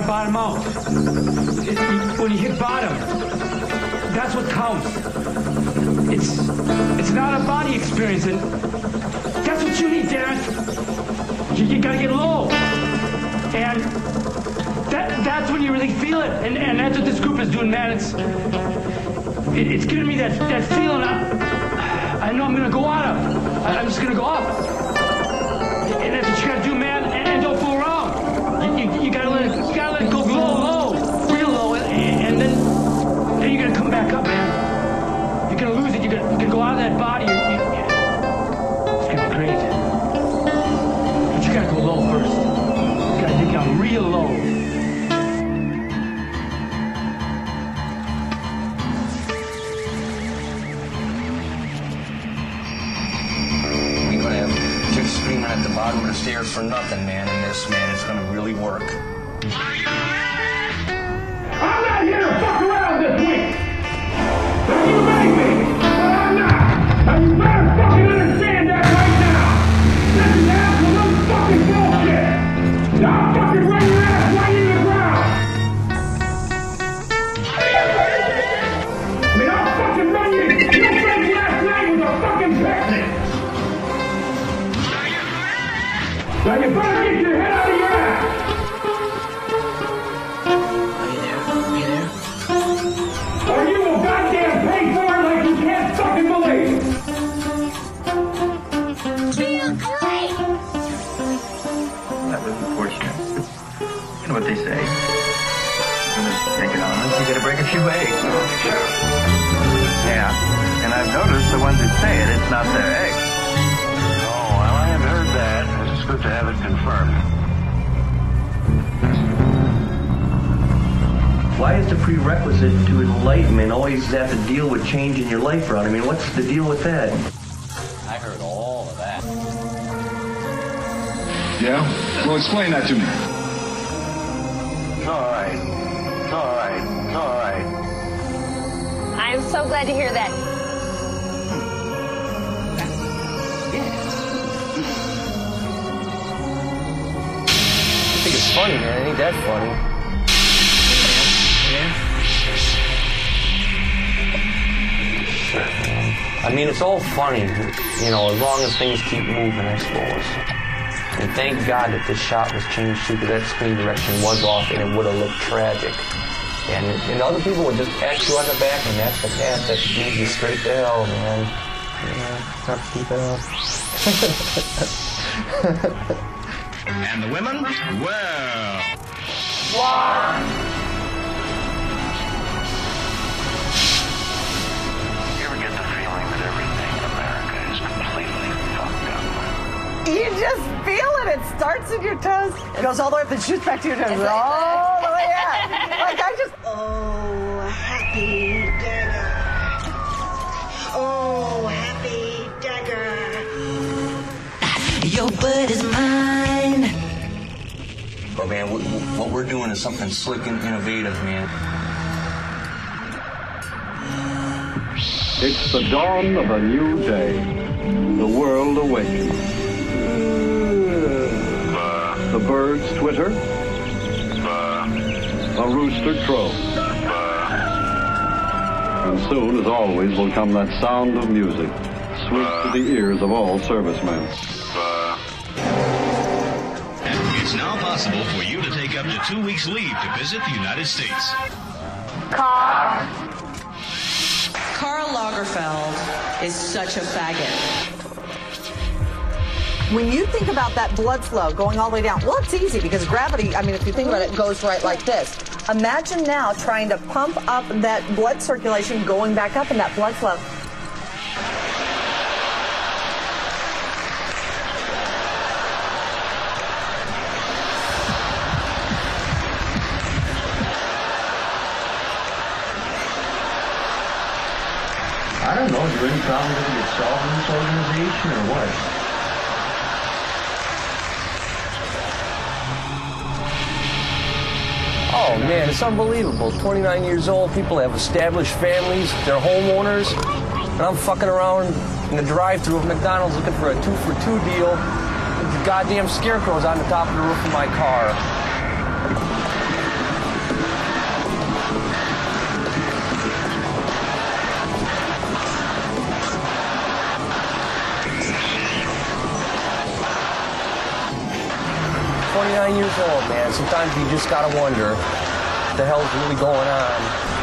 gotta bottom out. When you hit bottom, that's what counts. It's not a body experience, and that's what you need, Darren. You gotta get low, and that's when you really feel it, and that's what this group is doing, man. It's giving me that feeling. I know I'm gonna go out of. I'm just gonna go up, and that's what you gotta do, man. And don't fool around. You gotta let it go low, real low, and then you're gonna come back up, man. You're gonna lose it. You're gonna go out of that body. It's gonna be great. But you gotta go low first. You gotta dig down real low. Screaming at the bottom of the stairs for nothing, man, and this, man, it's gonna really work. I'm not here to fuck around this week! Now you may be, but I'm not! And you better fucking understand that right now! This is absolute fucking bullshit! Now I'll fucking run your ass right in the ground! I mean, I'll fucking run you! Your friend last night was a fucking picnic! Now you better get your head out of your ass! Are you there? Or you will goddamn pay for it like you can't fucking believe! Feel great! That was unfortunate. You know what they say. When you take it on us, you gotta break a few eggs. Yeah, and I've noticed the ones who say it, it's not their eggs. Oh, well, I haven't heard that. It's good to have it confirmed. Why is the prerequisite to enlightenment always have to deal with changing your life around? I mean, what's the deal with that? I heard all of that. Yeah? Well, explain that to me. It's all right. It's all right. It's all right. I'm so glad to hear that. I think it's funny, man. It ain't that funny. I mean, it's all funny, you know, as long as things keep moving, I suppose. And thank God that this shot was changed too, because that screen direction was off and it would have looked tragic. And other people would just pat you on the back, and that's the path that leads you straight to hell, man. Yeah, have to keep it up. And the women? Well... You ever get the feeling that everything in America is completely fucked up? You just feel it. It starts in your toes. It goes all the way up and shoots back to your toes. All the way up. Like I just... Oh, happy dagger. Oh, happy dagger. Your blood is mine. But man, what we're doing is something slick and innovative, man. It's the dawn of a new day. The world awakens. The birds twitter. A rooster crows. And soon, as always, will come that sound of music, sweet to the ears of all servicemen. It's now possible for you to take up to 2 weeks' leave to visit the United States. Carl. Karl Lagerfeld is such a faggot. When you think about that blood flow going all the way down, well, it's easy because gravity, I mean, if you think about it, goes right like this. Imagine now trying to pump up that blood circulation going back up in that blood flow. I don't know. Is there any problem with yourself in this organization or what? Oh man, it's unbelievable. 29 years old, people have established families, they're homeowners, and I'm fucking around in the drive-thru of McDonald's looking for a 2-for-2 deal with the goddamn scarecrows on the top of the roof of my car. 29 years old, man. Sometimes you just gotta wonder what the hell's really going on.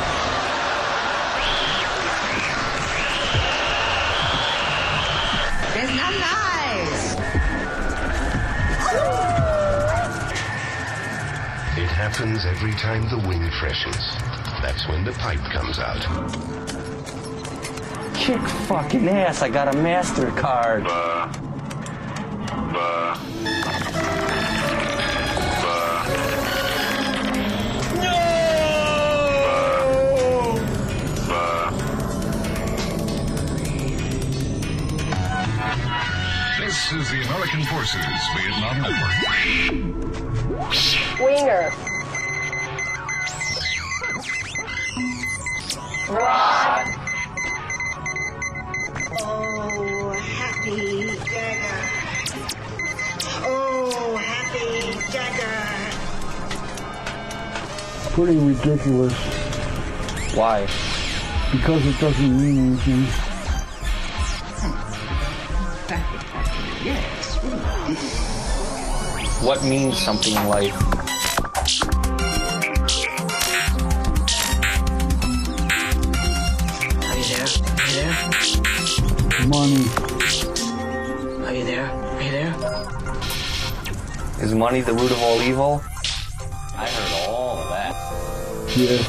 It's not nice. It happens every time the wind freshens. That's when the pipe comes out. Kick fucking ass, I got a MasterCard. This is the American Forces Vietnam Network. Winger. Rod. Oh, happy dagger. Oh, happy dagger. Pretty ridiculous. Why? Because it doesn't mean anything. What means something in life? Are you there? Are you there? Money. Are you there? Are you there? Is money the root of all evil? I heard all of that. Yes.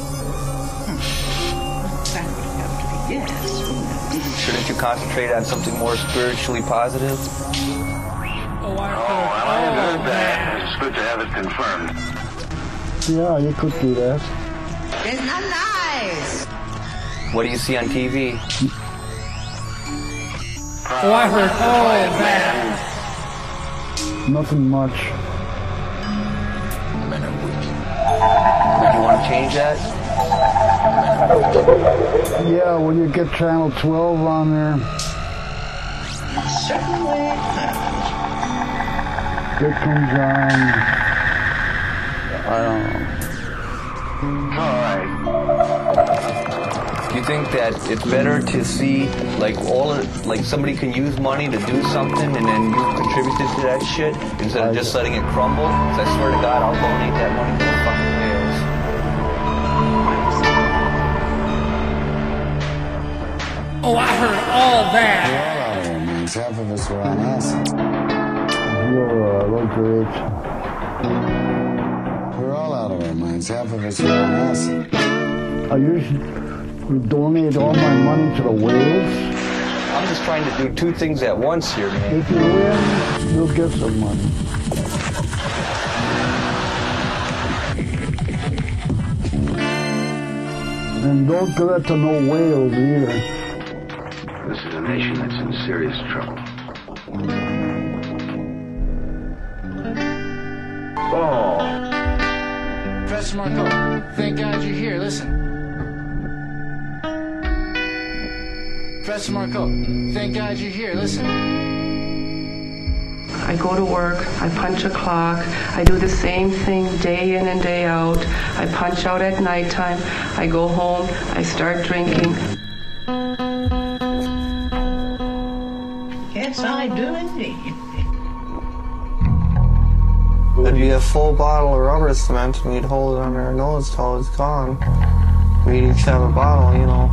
Shouldn't you concentrate on something more spiritually positive? Oh, I heard that. It's good to have it confirmed. Yeah, you could do that. It's not nice. What do you see on TV? Oh, I heard all of that. Nothing much. Would you want to change that? Yeah, when you get Channel 12 on there. It comes on. I don't know. Alright. Do you think that it's better to see like somebody can use money to do something and then you contributed to that shit instead of just letting it crumble? Because I swear to God, I'll donate that money to the fucking whales. Oh, I heard all that. We're all out of it, man. Half of us are on acid. You're great. We're all out of our minds. Half of us are on acid. I usually donate all my money to the whales. I'm just trying to do two things at once here, man. If you win, you'll get some money. And don't give it to no whales either. This is a nation that's in serious trouble. Oh. Professor Marco, thank God you're here. Listen. Professor Marco, thank God you're here. Listen. I go to work, I punch a clock, I do the same thing day in and day out. I punch out at nighttime, I go home, I start drinking. Yes, I do indeed. It'd be a full bottle of rubber cement and we'd hold it under our nose till it's gone. We'd each have a bottle, you know.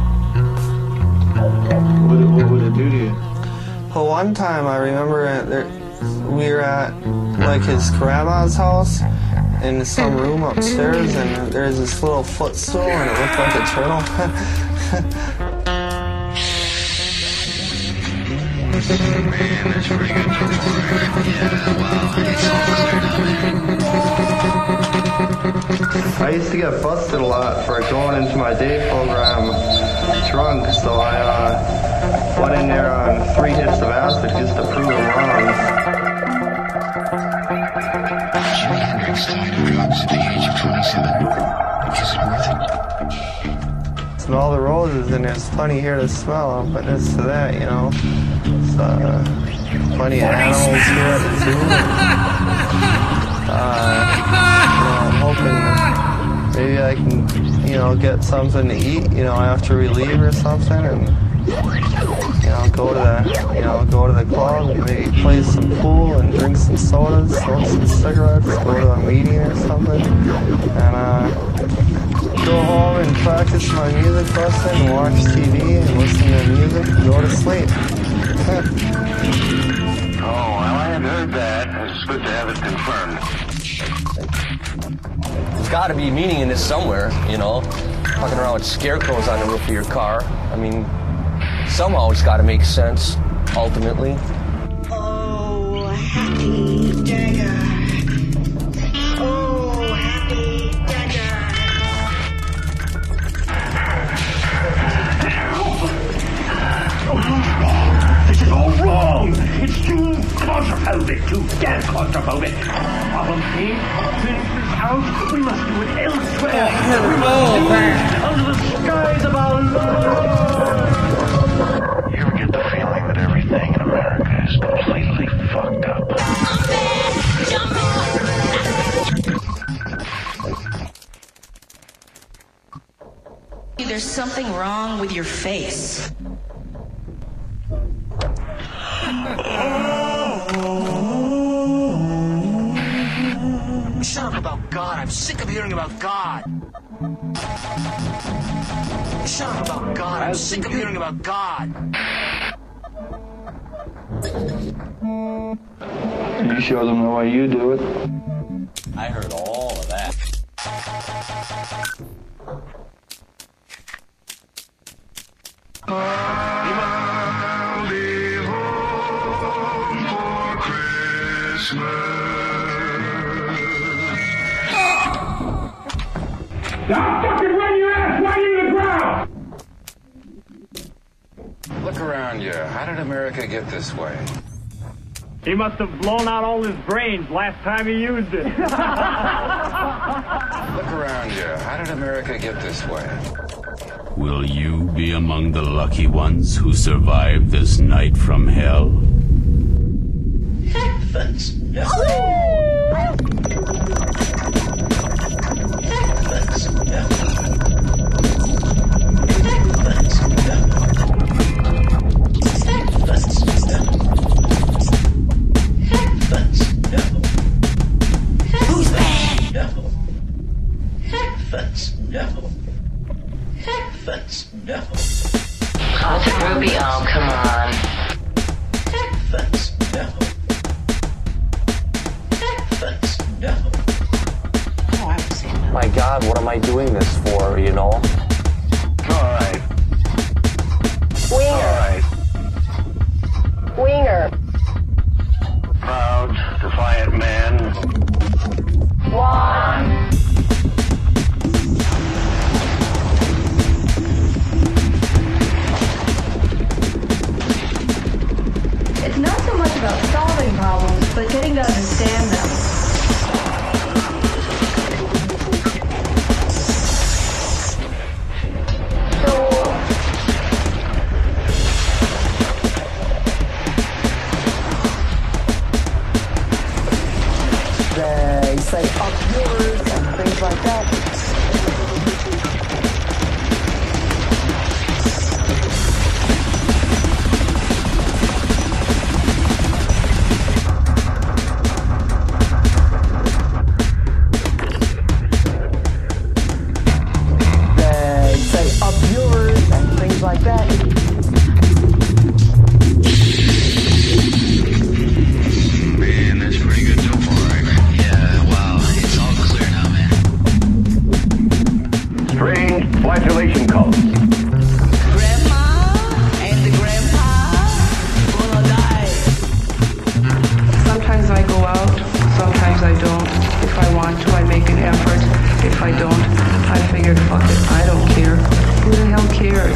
What would it do to you? Well, one time I remember we were at like his grandma's house in some room upstairs, and there's this little footstool, and it looked like a turtle. Man, that's pretty good turtle, right? Yeah, wow, it's all cleared up. I used to get busted a lot for going into my day program drunk, so I went in there on 3 hits of acid just to prove them wrong. Jimi Hendrix died of drugs at the age of 27. Is it worth it? Smell the roses, and there's plenty here to smell. I'm witness to that, you know. Plenty of animals here at the zoo. I'm hoping maybe I can, get something to eat, after we leave or something, and, go to the go to the club, maybe play some pool and drink some sodas, smoke some cigarettes, go to a meeting or something, and go home and practice my music lesson, watch TV and listen to music and go to sleep. Oh, well, I hadn't heard that. It's good to have it confirmed. There's got to be meaning in this somewhere, Walking around with scarecrows on the roof of your car. I mean, somehow it's got to make sense, ultimately. Oh, happy Jagger. Oh, happy Jagger. This is all wrong. It's too claustrophobic, too damn claustrophobic. Problem came, finish this house, we must do it elsewhere. Under the skies of our love. You ever get the feeling that everything in America is completely fucked up? There's something wrong with your face. Shut up about God. I'm sick of hearing about God. Shut up about God. I'm sick of hearing about God. You show them the way you do it. I heard all of that. I'll be home for Christmas. Now fucking run your ass right into the ground! Look around you. How did America get this way? He must have blown out all his brains last time he used it. Look around you. How did America get this way? Will you be among the lucky ones who survive this night from hell? Heavens, no. Heavens, no. Heavens, no. Heavens, no. Heavens, no. Who's bad? No. Heavens, no. Heavens, no. Closet Ruby, oh, come on. Heavens, no. Heavens, no. Oh, I was saying no. My God, what am I doing this for, All right. Winger. All right. Winger. Proud, defiant man. One. It's not so much about solving problems, but getting to understand them. They say up yours and things like that. They say up yours and things like that. Man, that's pretty good so far, right? Yeah, wow, it's all clear now, man. Strange flatulation calls. Grandma and the grandpa gonna die. Sometimes I go out, sometimes I don't. If I want to, I make an effort. If I don't, I figured, fuck it, I don't care. Who the hell cares?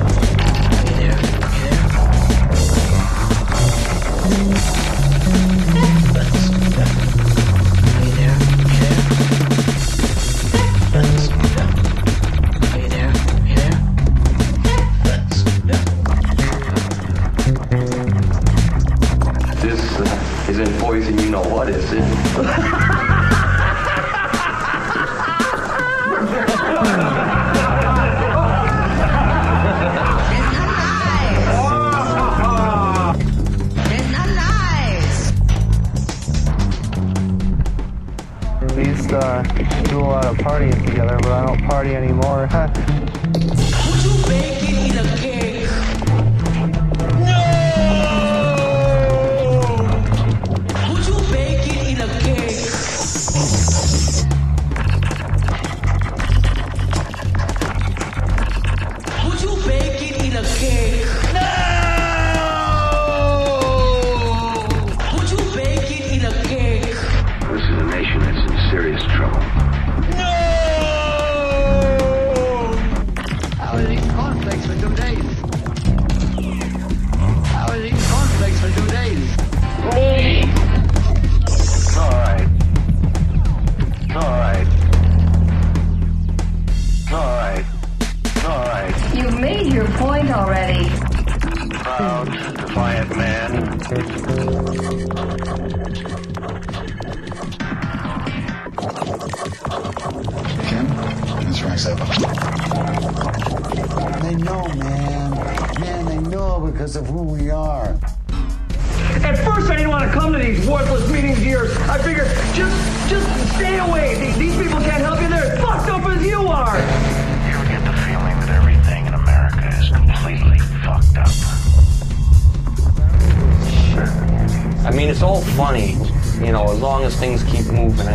This isn't poison, you know what, is it? do a lot of partying together, but I don't party anymore. Would you bake it in a cake? No! Would you bake it in a cake? Would you bake it in a cake? No! Would you bake it in a cake? This is a nation that's in serious trouble. I was eating cornflakes for 2 days. I was eating cornflakes for 2 days. Me. It's all right. It's all right. It's all right. It's all right. You've made your point already. Proud, defiant man. Kim, it's Frank Zappa. They know, man. Man, they know because of who we are. At first, I didn't want to come to these worthless meetings of yours. I figured, just stay away. These people can't help you. They're as fucked up as you are. You ever get the feeling that everything in America is completely fucked up? I mean, it's all funny, you know, as long as things keep moving.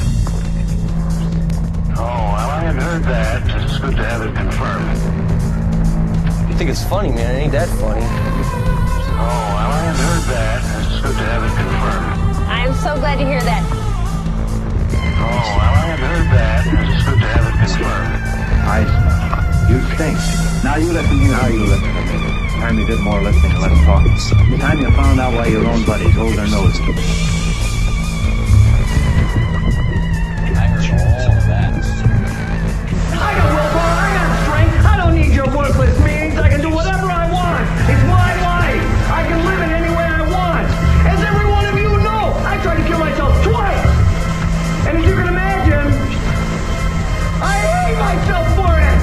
Oh, well, I hadn't heard that. It's good to have it confirmed. You think it's funny, man? It ain't that funny. Oh, well, I hadn't heard that. It's good to have it confirmed. I'm so glad to hear that. Oh, well, I hadn't heard that. It's good to have it confirmed. You think. Now you listen to how you listen to me. The time you did more listening and less talking. The time you found out why your own buddies hold their noses. I got willpower, I got strength. I don't need your worthless meetings. I can do whatever I want. It's my life. I can live it any way I want. As every one of you know, I tried to kill myself twice. And as you can imagine, I hate myself for it.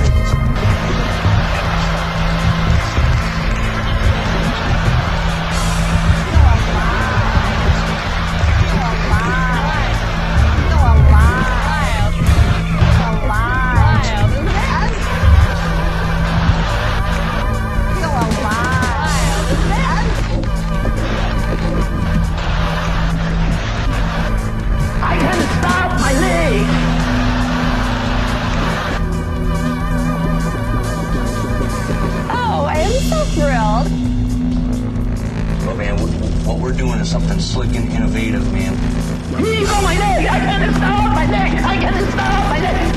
Something slick and innovative, man. He's on my leg! I can't stop my leg! I can't stop my leg!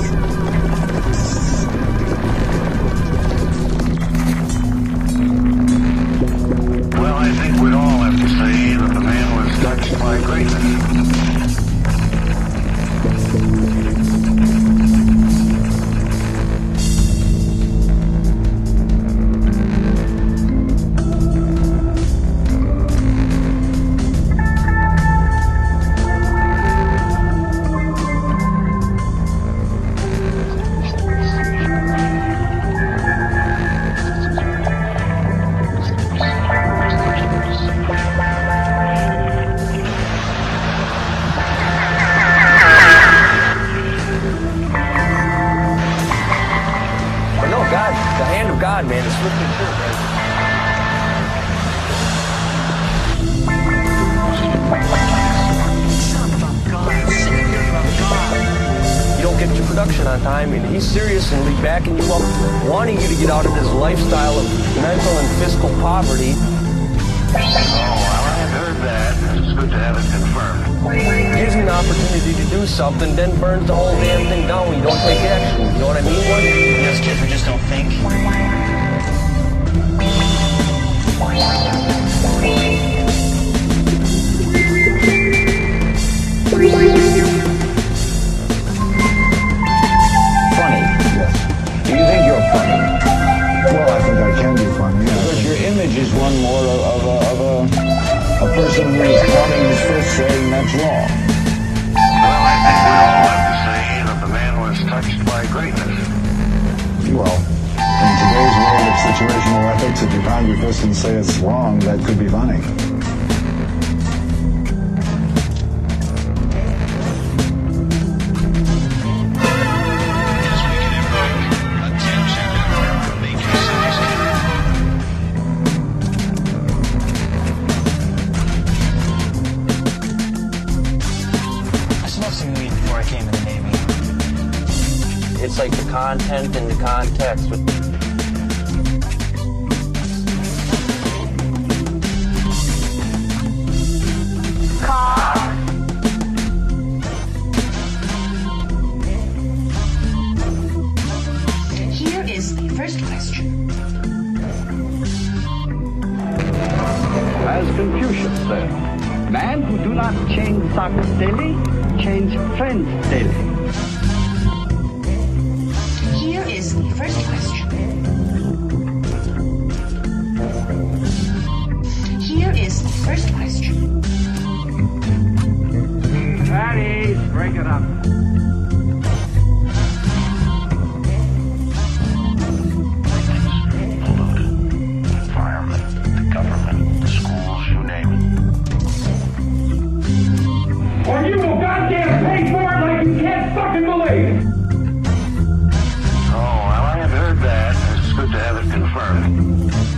Well, I think we'd all have to say that the man was touched by greatness. God, man, it's looking good, man. You don't get your production on time, and he's seriously backing you up, wanting you to get out of this lifestyle of mental and fiscal poverty. Oh, well, I had heard that. It's good to have it confirmed. Gives you an opportunity to do something, then burns the whole damn thing down when you don't take action. You know what I mean? Those kids who just don't think. Funny, yes. Do you think you're funny? Well, I think I can be funny, yeah. Because your image is one more of a person who is pointing his fist saying that's wrong. Well, I think we all have to say that the man was touched by greatness. Well, in today's world of situational ethics, if you pound your fist and say it's wrong, that could be funny. content into context. Here is the first question. As Confucius said, men who do not change socks daily, change friends daily. Here is the first question. Here is the first question. Patty, break it up. Or you will goddamn pay for it like you can't fucking believe! Oh, well, I have heard that. It's good to have it confirmed.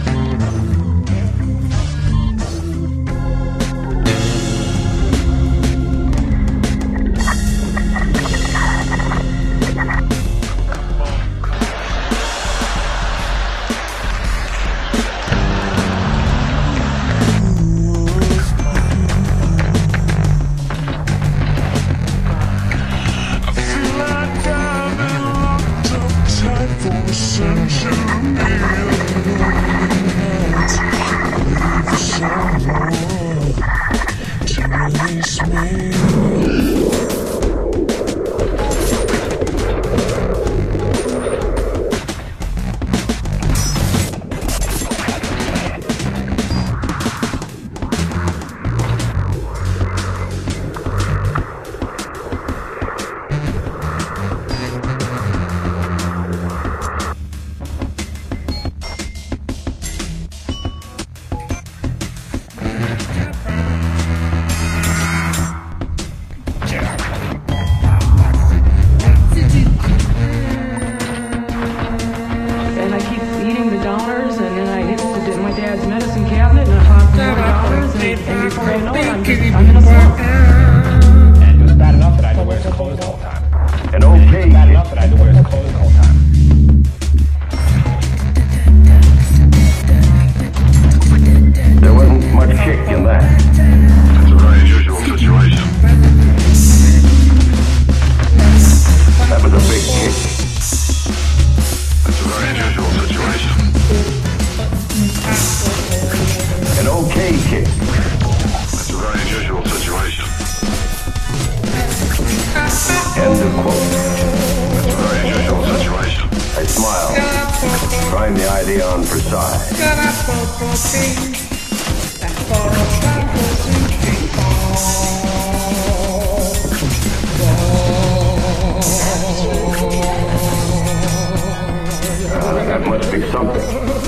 That must be something.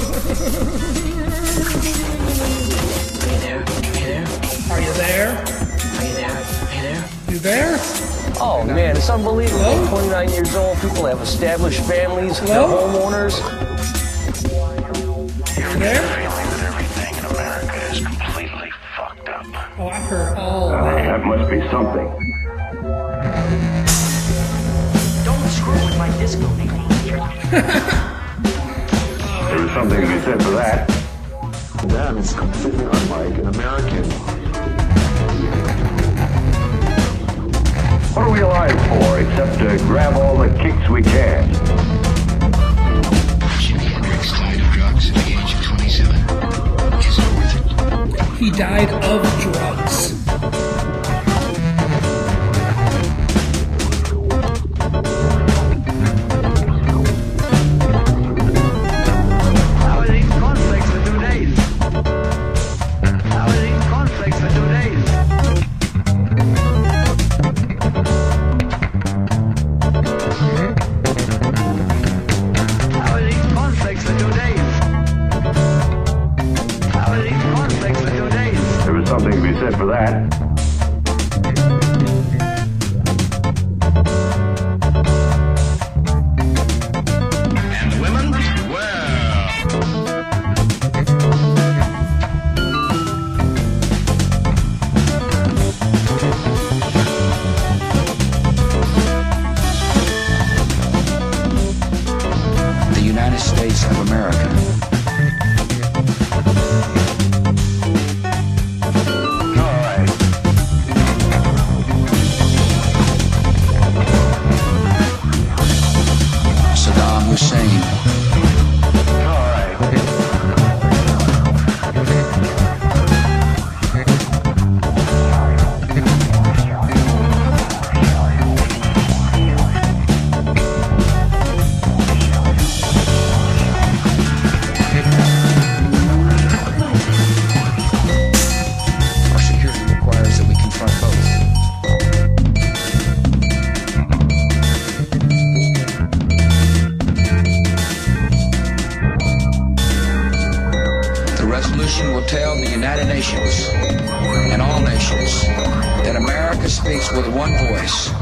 Are you there? You there? Oh man, it's unbelievable. Hello? 29 years old, people have established families, Hello? they're homeowners. You there? Feeling that everything in America is completely fucked up. Oh, I've heard all that. That must be something. Don't screw with my disco, There is something to be said for that. To them, it's completely unlike an American. What are we alive for except to grab all the kicks we can? Jimi Hendrix died of drugs at the age of 27. Is it worth it? He died of drugs. For that. And women, revolution will tell the United Nations and all nations that America speaks with one voice.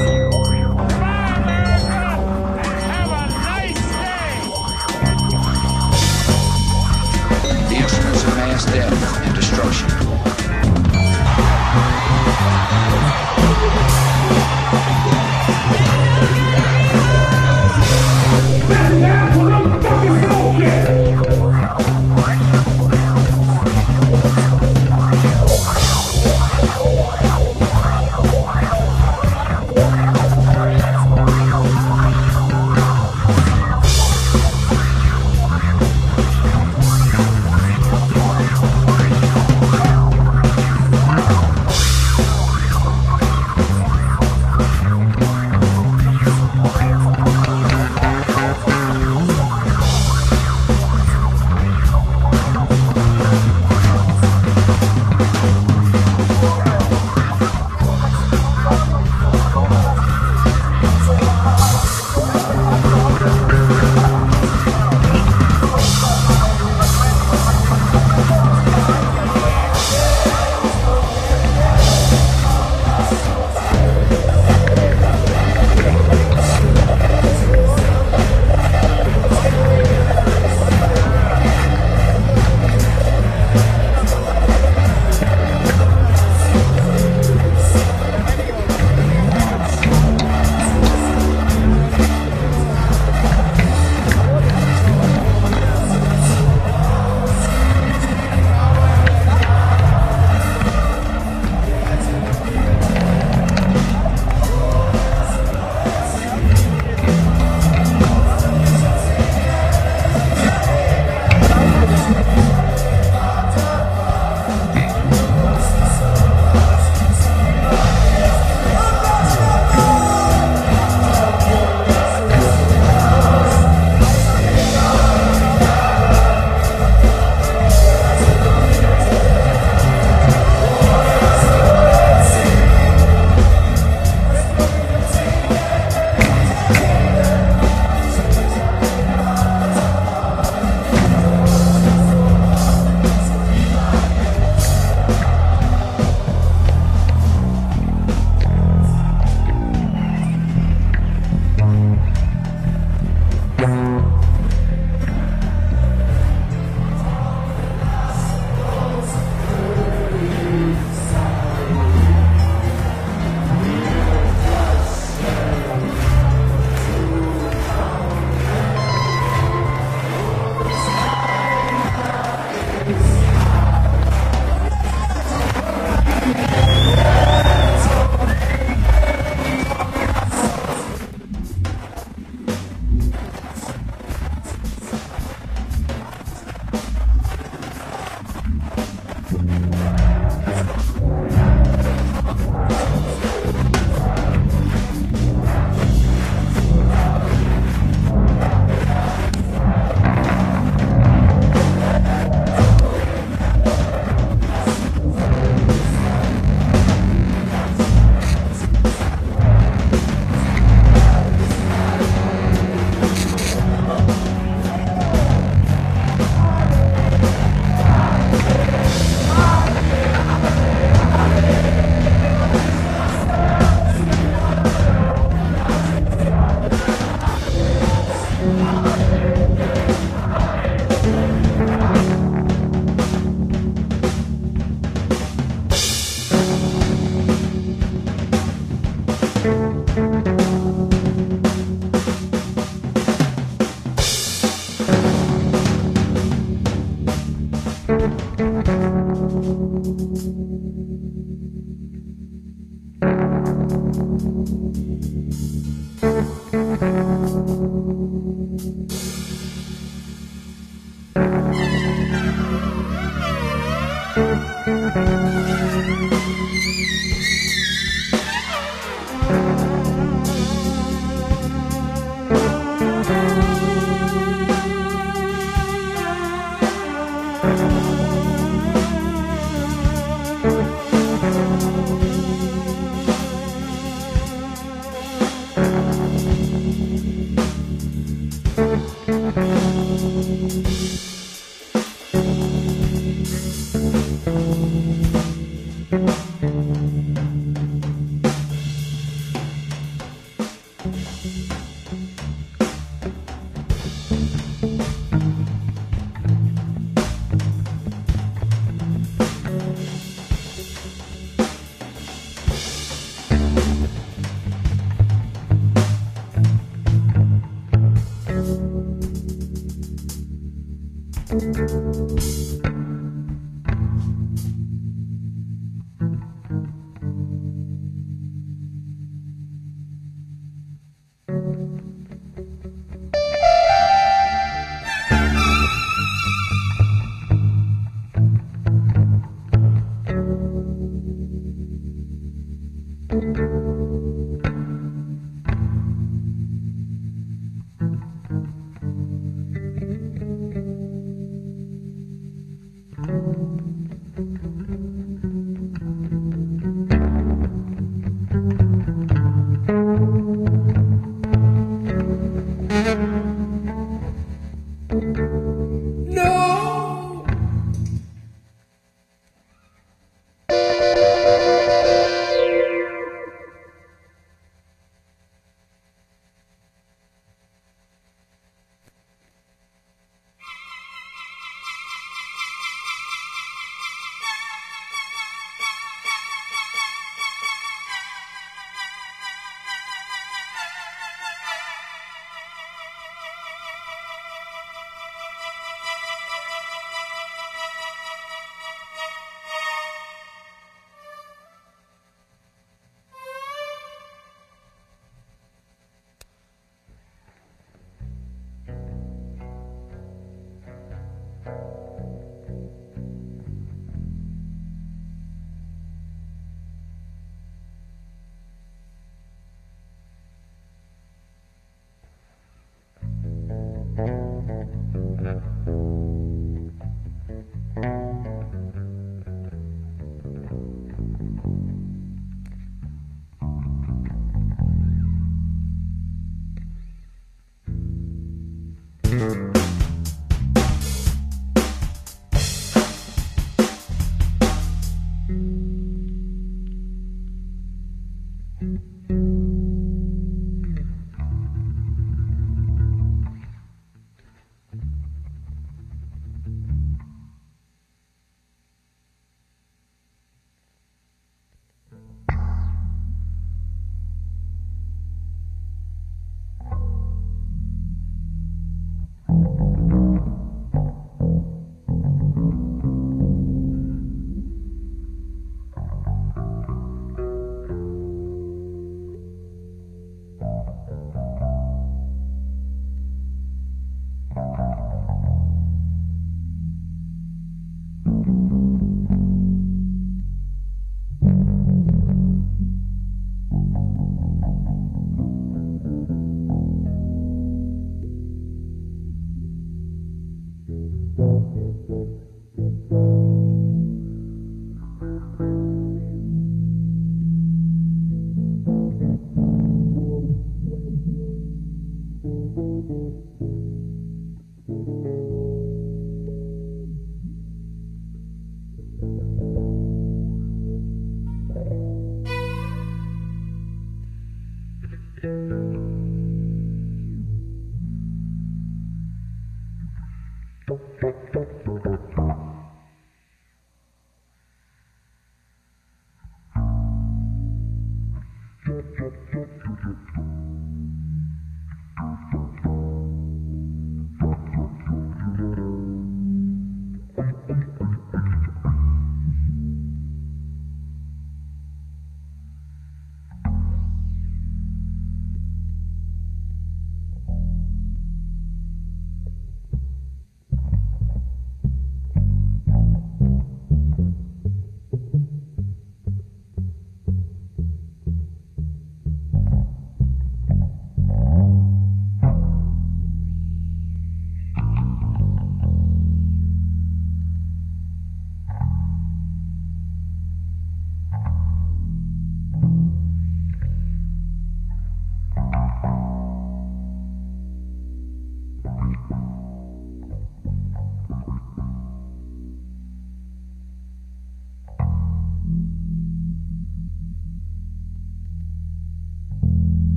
The instruments of mass death and destruction.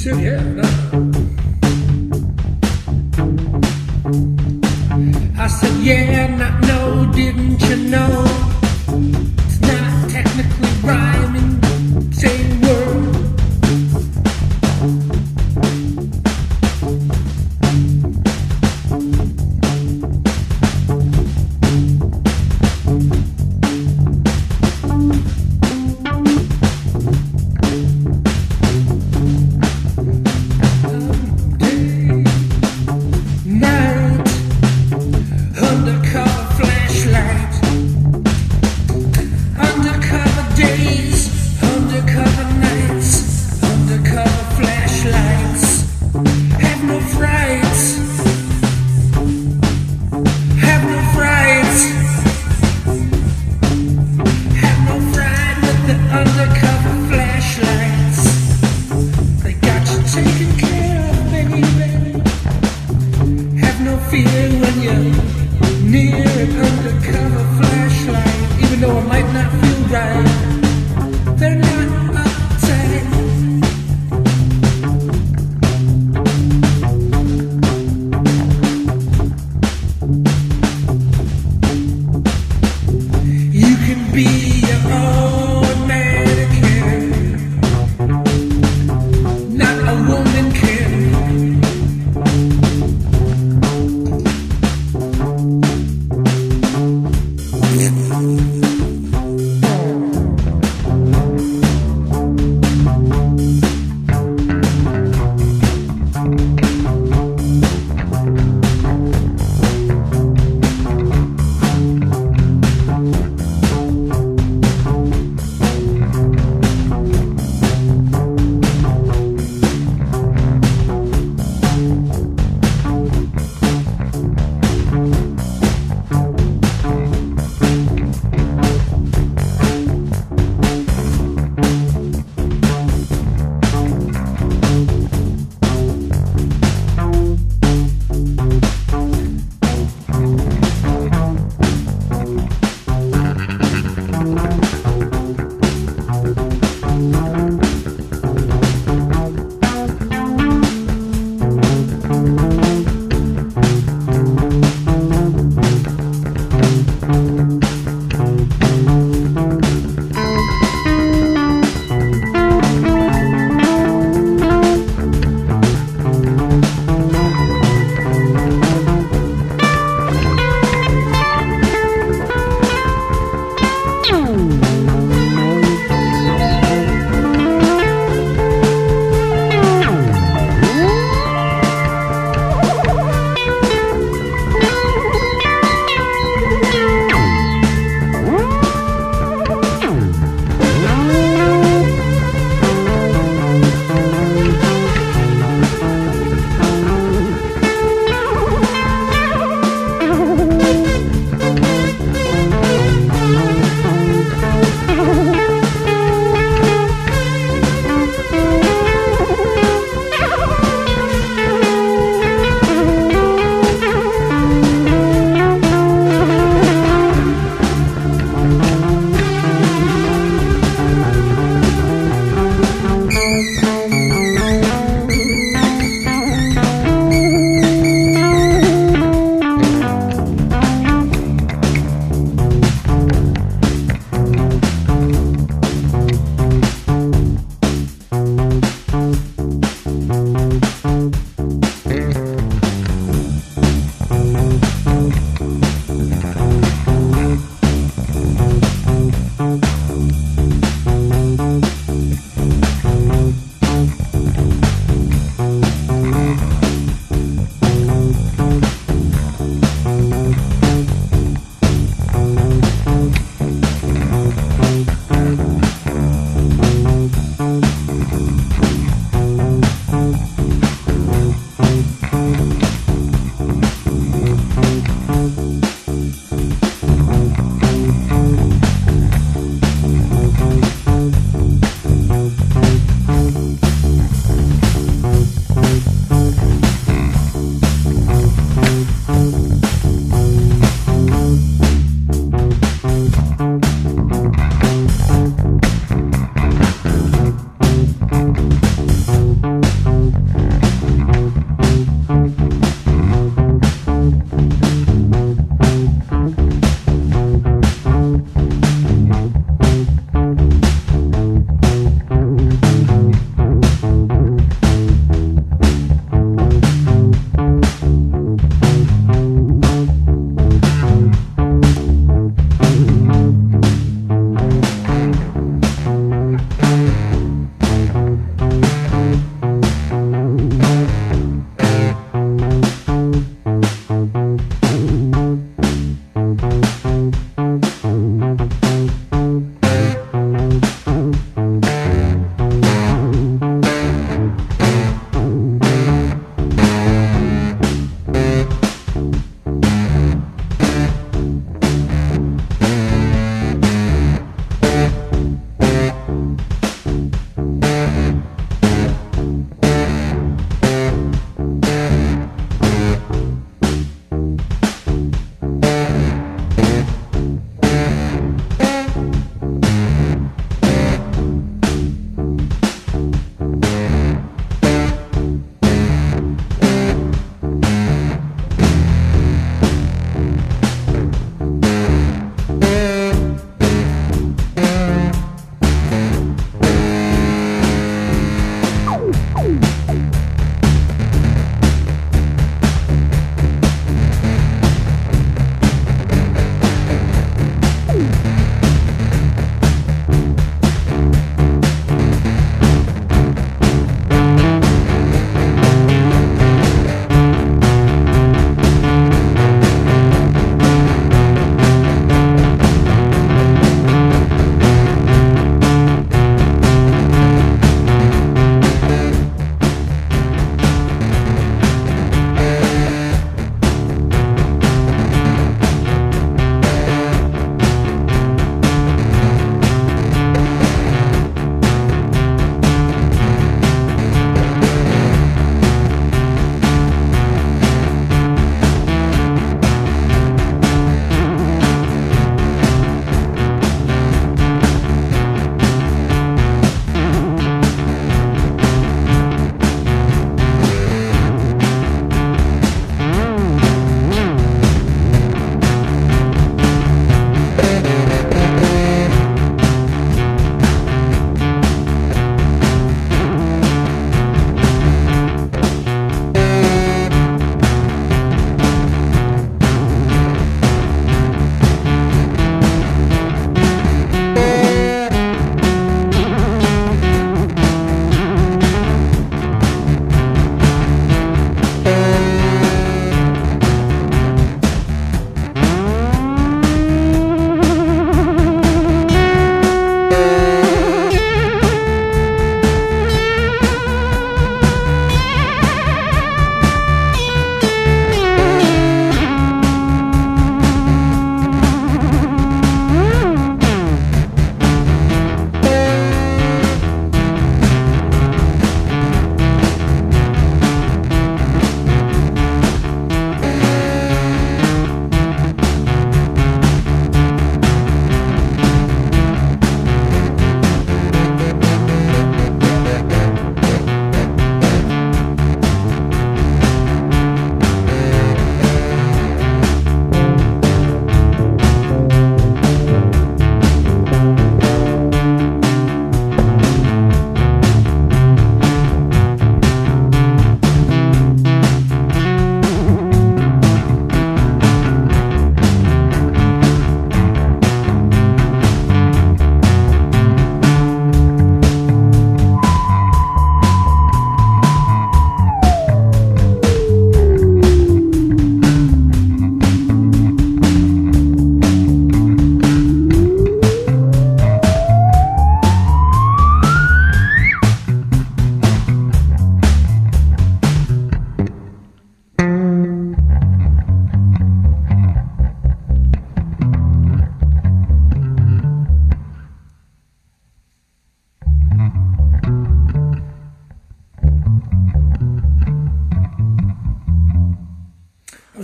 said, yeah, no. I said, yeah, not no, didn't you know? It's not technically rhyming, same word.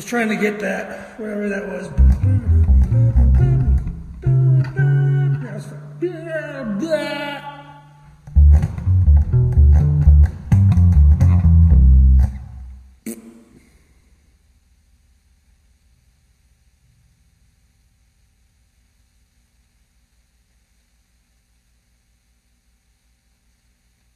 trying to get that, wherever that was.